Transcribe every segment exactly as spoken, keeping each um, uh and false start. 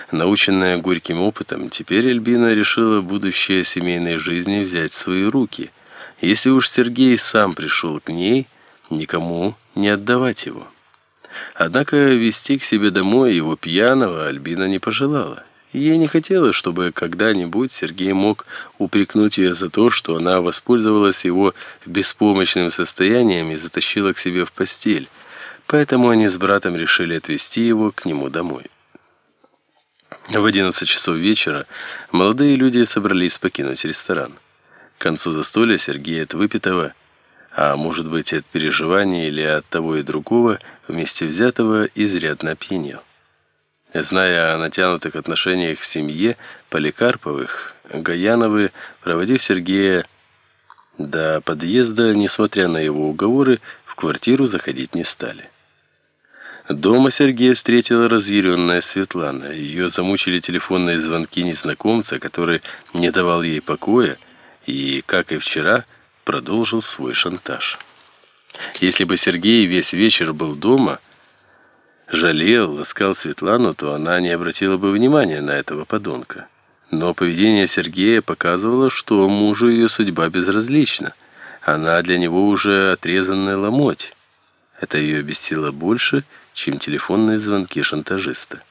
Наученная горьким опытом, теперь Альбина решила будущее семейной жизни взять в свои руки. Если уж Сергей сам пришел к ней, никому не отдавать его. Однако везти к себе домой его пьяного Альбина не пожелала. Ей не хотелось, чтобы когда-нибудь Сергей мог упрекнуть ее за то, что она воспользовалась его беспомощным состоянием и затащила к себе в постель. Поэтому они с братом решили отвезти его к нему домой. В одиннадцать часов вечера молодые люди собрались покинуть ресторан. К концу застолья Сергей от выпитого, а может быть от переживаний или от того и другого, вместе взятого, изрядно опьянел. Зная о натянутых отношениях в семье Поликарповых, Гаяновы, проводив Сергея до подъезда, несмотря на его уговоры, в квартиру заходить не стали. Дома Сергея встретила разъяренная Светлана. Ее замучили телефонные звонки незнакомца, который не давал ей покоя и, как и вчера, продолжил свой шантаж. Если бы Сергей весь вечер был дома, жалел, ласкал Светлану, то она не обратила бы внимания на этого подонка. Но поведение Сергея показывало, что мужу ее судьба безразлична. Она для него уже отрезанная ломоть. Это ее бесило больше, чем телефонные звонки шантажиста.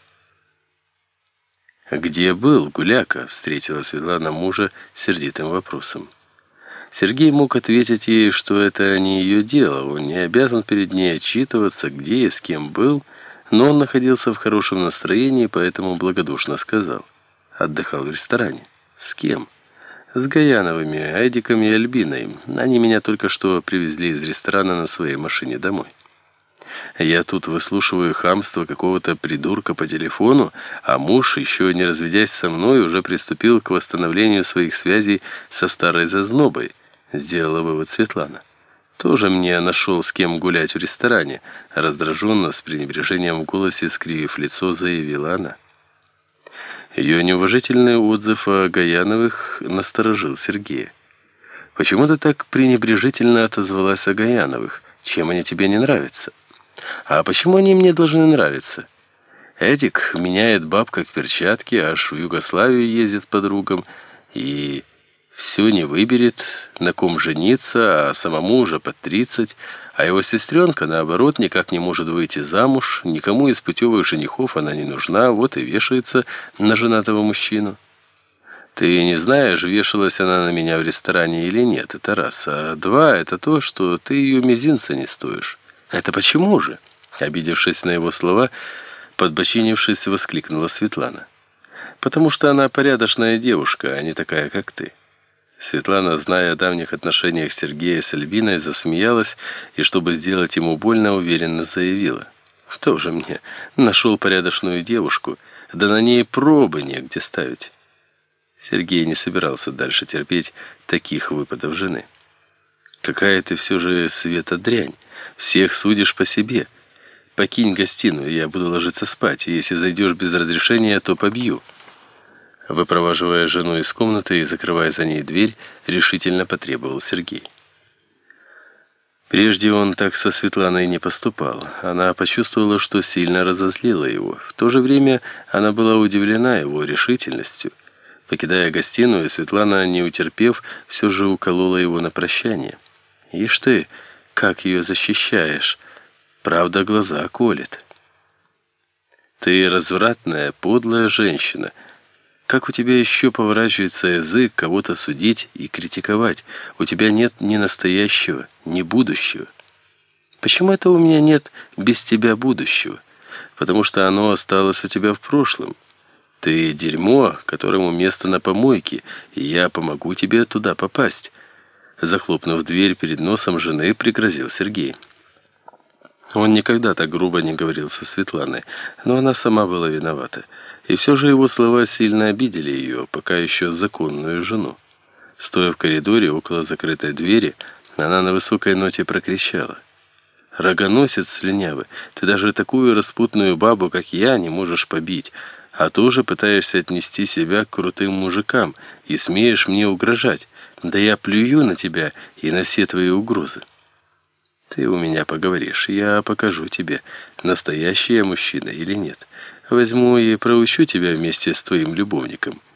«Где был Гуляка?» — встретила Светлана мужа сердитым вопросом. Сергей мог ответить ей, что это не ее дело, он не обязан перед ней отчитываться, где и с кем был, но он находился в хорошем настроении, поэтому благодушно сказал. Отдыхал в ресторане. С кем? С Гаяновыми, Эдиком и Альбиной. Они меня только что привезли из ресторана на своей машине домой. Я тут выслушиваю хамство какого-то придурка по телефону, а муж, еще не разведясь со мной, уже приступил к восстановлению своих связей со старой зазнобой, сделала вывод Светлана. Тоже мне нашел, с кем гулять в ресторане, раздраженно, с пренебрежением в голосе, скривив лицо, заявила она. Ее неуважительный отзыв о Гаяновых насторожил Сергея. «Почему ты так пренебрежительно отозвалась о Гаяновых? Чем они тебе не нравятся?» «А почему они мне должны нравиться? Эдик меняет баб как перчатки, аж в Югославию ездит по подругам и все не выберет, на ком жениться, а самому уже под тридцать, а его сестренка, наоборот, никак не может выйти замуж, никому из путевых женихов она не нужна, вот и вешается на женатого мужчину. Ты не знаешь, вешалась она на меня в ресторане или нет, это раз, а два, это то, что ты ее мизинца не стоишь». «Это почему же?» Обидевшись на его слова, подбочинившись, воскликнула Светлана. «Потому что она порядочная девушка, а не такая, как ты». Светлана, зная о давних отношениях Сергея с Альбиной, засмеялась и, чтобы сделать ему больно, уверенно заявила. «Тоже мне нашел порядочную девушку, да на ней пробы негде ставить». Сергей не собирался дальше терпеть таких выпадов жены. «Какая ты все же, Света, дрянь! Всех судишь по себе. Покинь гостиную, я буду ложиться спать, и если зайдешь без разрешения, то побью». Выпроваживая жену из комнаты и закрывая за ней дверь, решительно потребовал Сергей. Прежде он так со Светланой не поступал. Она почувствовала, что сильно разозлила его. В то же время она была удивлена его решительностью. Покидая гостиную, Светлана, не утерпев, все же уколола его на прощание. «Ишь ты, как ее защищаешь! Правда, глаза колет. Ты развратная, подлая женщина. Как у тебя еще поворачивается язык кого-то судить и критиковать? У тебя нет ни настоящего, ни будущего». «Почему это у меня нет без тебя будущего? Потому что оно осталось у тебя в прошлом. Ты дерьмо, которому место на помойке, и я помогу тебе туда попасть». Захлопнув дверь перед носом жены, пригрозил Сергей. Он никогда так грубо не говорил со Светланой, но она сама была виновата. И все же его слова сильно обидели ее, пока еще законную жену. Стоя в коридоре около закрытой двери, она на высокой ноте прокричала. «Рогоносец слюнявый, ты даже такую распутную бабу, как я, не можешь побить, а тоже пытаешься отнести себя к крутым мужикам и смеешь мне угрожать. Да я плюю на тебя и на все твои угрозы. Ты у меня поговоришь, я покажу тебе, настоящий я мужчина или нет. Возьму и проучу тебя вместе с твоим любовником».